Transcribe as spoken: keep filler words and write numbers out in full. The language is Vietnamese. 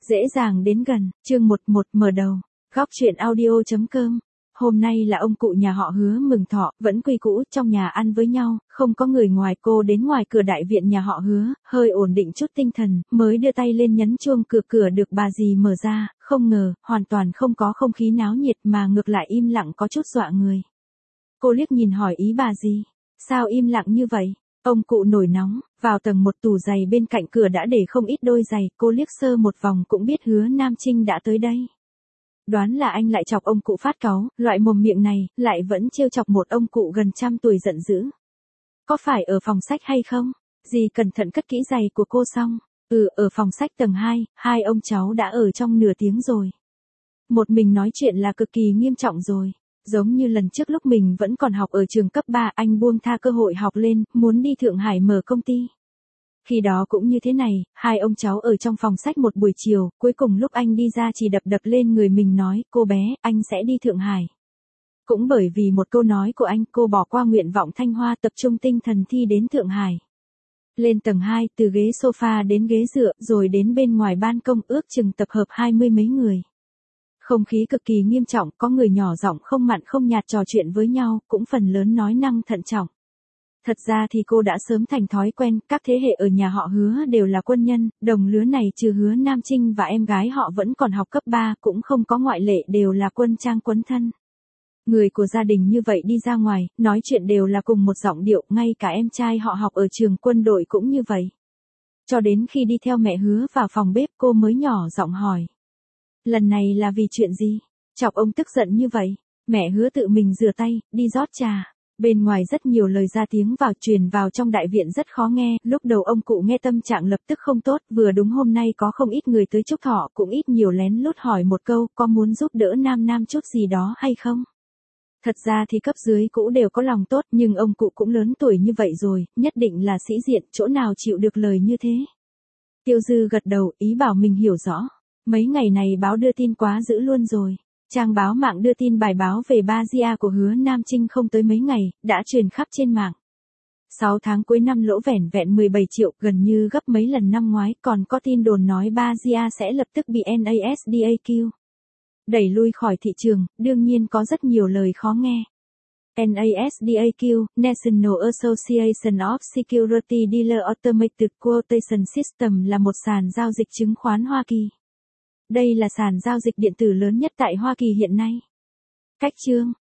Dễ dàng đến gần, chương một một mở đầu, góc truyện audio.com. Hôm nay là ông cụ nhà họ Hứa mừng thọ, vẫn quy cũ, trong nhà ăn với nhau, không có người ngoài. Cô đến ngoài cửa đại viện nhà họ Hứa, hơi ổn định chút tinh thần, mới đưa tay lên nhấn chuông cửa. Cửa được bà dì mở ra, không ngờ, hoàn toàn không có không khí náo nhiệt mà ngược lại im lặng có chút dọa người. Cô liếc nhìn hỏi ý bà dì, sao im lặng như vậy? Ông cụ nổi nóng, vào tầng một tủ giày bên cạnh cửa đã để không ít đôi giày, cô liếc sơ một vòng cũng biết Hứa Nam Trinh đã tới đây. Đoán là anh lại chọc ông cụ phát cáu, loại mồm miệng này, lại vẫn trêu chọc một ông cụ gần trăm tuổi giận dữ. Có phải ở phòng sách hay không? Dì cẩn thận cất kỹ giày của cô xong. Ừ, ở phòng sách tầng hai, hai ông cháu đã ở trong nửa tiếng rồi. Một mình nói chuyện là cực kỳ nghiêm trọng rồi. Giống như lần trước lúc mình vẫn còn học ở trường cấp ba, anh buông tha cơ hội học lên, muốn đi Thượng Hải mở công ty. Khi đó cũng như thế này, hai ông cháu ở trong phòng sách một buổi chiều, cuối cùng lúc anh đi ra chỉ đập đập lên người mình nói, cô bé, anh sẽ đi Thượng Hải. Cũng bởi vì một câu nói của anh, cô bỏ qua nguyện vọng Thanh Hoa, tập trung tinh thần thi đến Thượng Hải. Lên tầng hai, từ ghế sofa đến ghế dựa, rồi đến bên ngoài ban công, ước chừng tập hợp hai mươi mấy người. Không khí cực kỳ nghiêm trọng, có người nhỏ giọng không mặn không nhạt trò chuyện với nhau, cũng phần lớn nói năng thận trọng. Thật ra thì cô đã sớm thành thói quen, các thế hệ ở nhà họ Hứa đều là quân nhân, đồng lứa này trừ Hứa Nam Trinh và em gái họ vẫn còn học cấp ba, cũng không có ngoại lệ, đều là quân trang quấn thân. Người của gia đình như vậy đi ra ngoài, nói chuyện đều là cùng một giọng điệu, ngay cả em trai họ học ở trường quân đội cũng như vậy. Cho đến khi đi theo mẹ Hứa vào phòng bếp, cô mới nhỏ giọng hỏi. Lần này là vì chuyện gì? Chọc ông tức giận như vậy. Mẹ Hứa tự mình rửa tay, đi rót trà. Bên ngoài rất nhiều lời ra tiếng vào truyền vào trong đại viện rất khó nghe, lúc đầu ông cụ nghe tâm trạng lập tức không tốt, vừa đúng hôm nay có không ít người tới chúc thọ, cũng ít nhiều lén lút hỏi một câu, có muốn giúp đỡ Nam Nam chút gì đó hay không? Thật ra thì cấp dưới cũ đều có lòng tốt, nhưng ông cụ cũng lớn tuổi như vậy rồi, nhất định là sĩ diện, chỗ nào chịu được lời như thế. Tiêu Dư gật đầu, ý bảo mình hiểu rõ. Mấy ngày này báo đưa tin quá dữ luôn rồi. Trang báo mạng đưa tin bài báo về ba Gia của Hứa Nam Trinh không tới mấy ngày, đã truyền khắp trên mạng. sáu tháng cuối năm lỗ vẻn vẹn mười bảy triệu, gần như gấp mấy lần năm ngoái, còn có tin đồn nói ba Gia sẽ lập tức bị NASDAQ đẩy lui khỏi thị trường, đương nhiên có rất nhiều lời khó nghe. NASDAQ, National Association of Security Dealer Automated Quotation System là một sàn giao dịch chứng khoán Hoa Kỳ. Đây là sàn giao dịch điện tử lớn nhất tại Hoa Kỳ hiện nay. Cách chương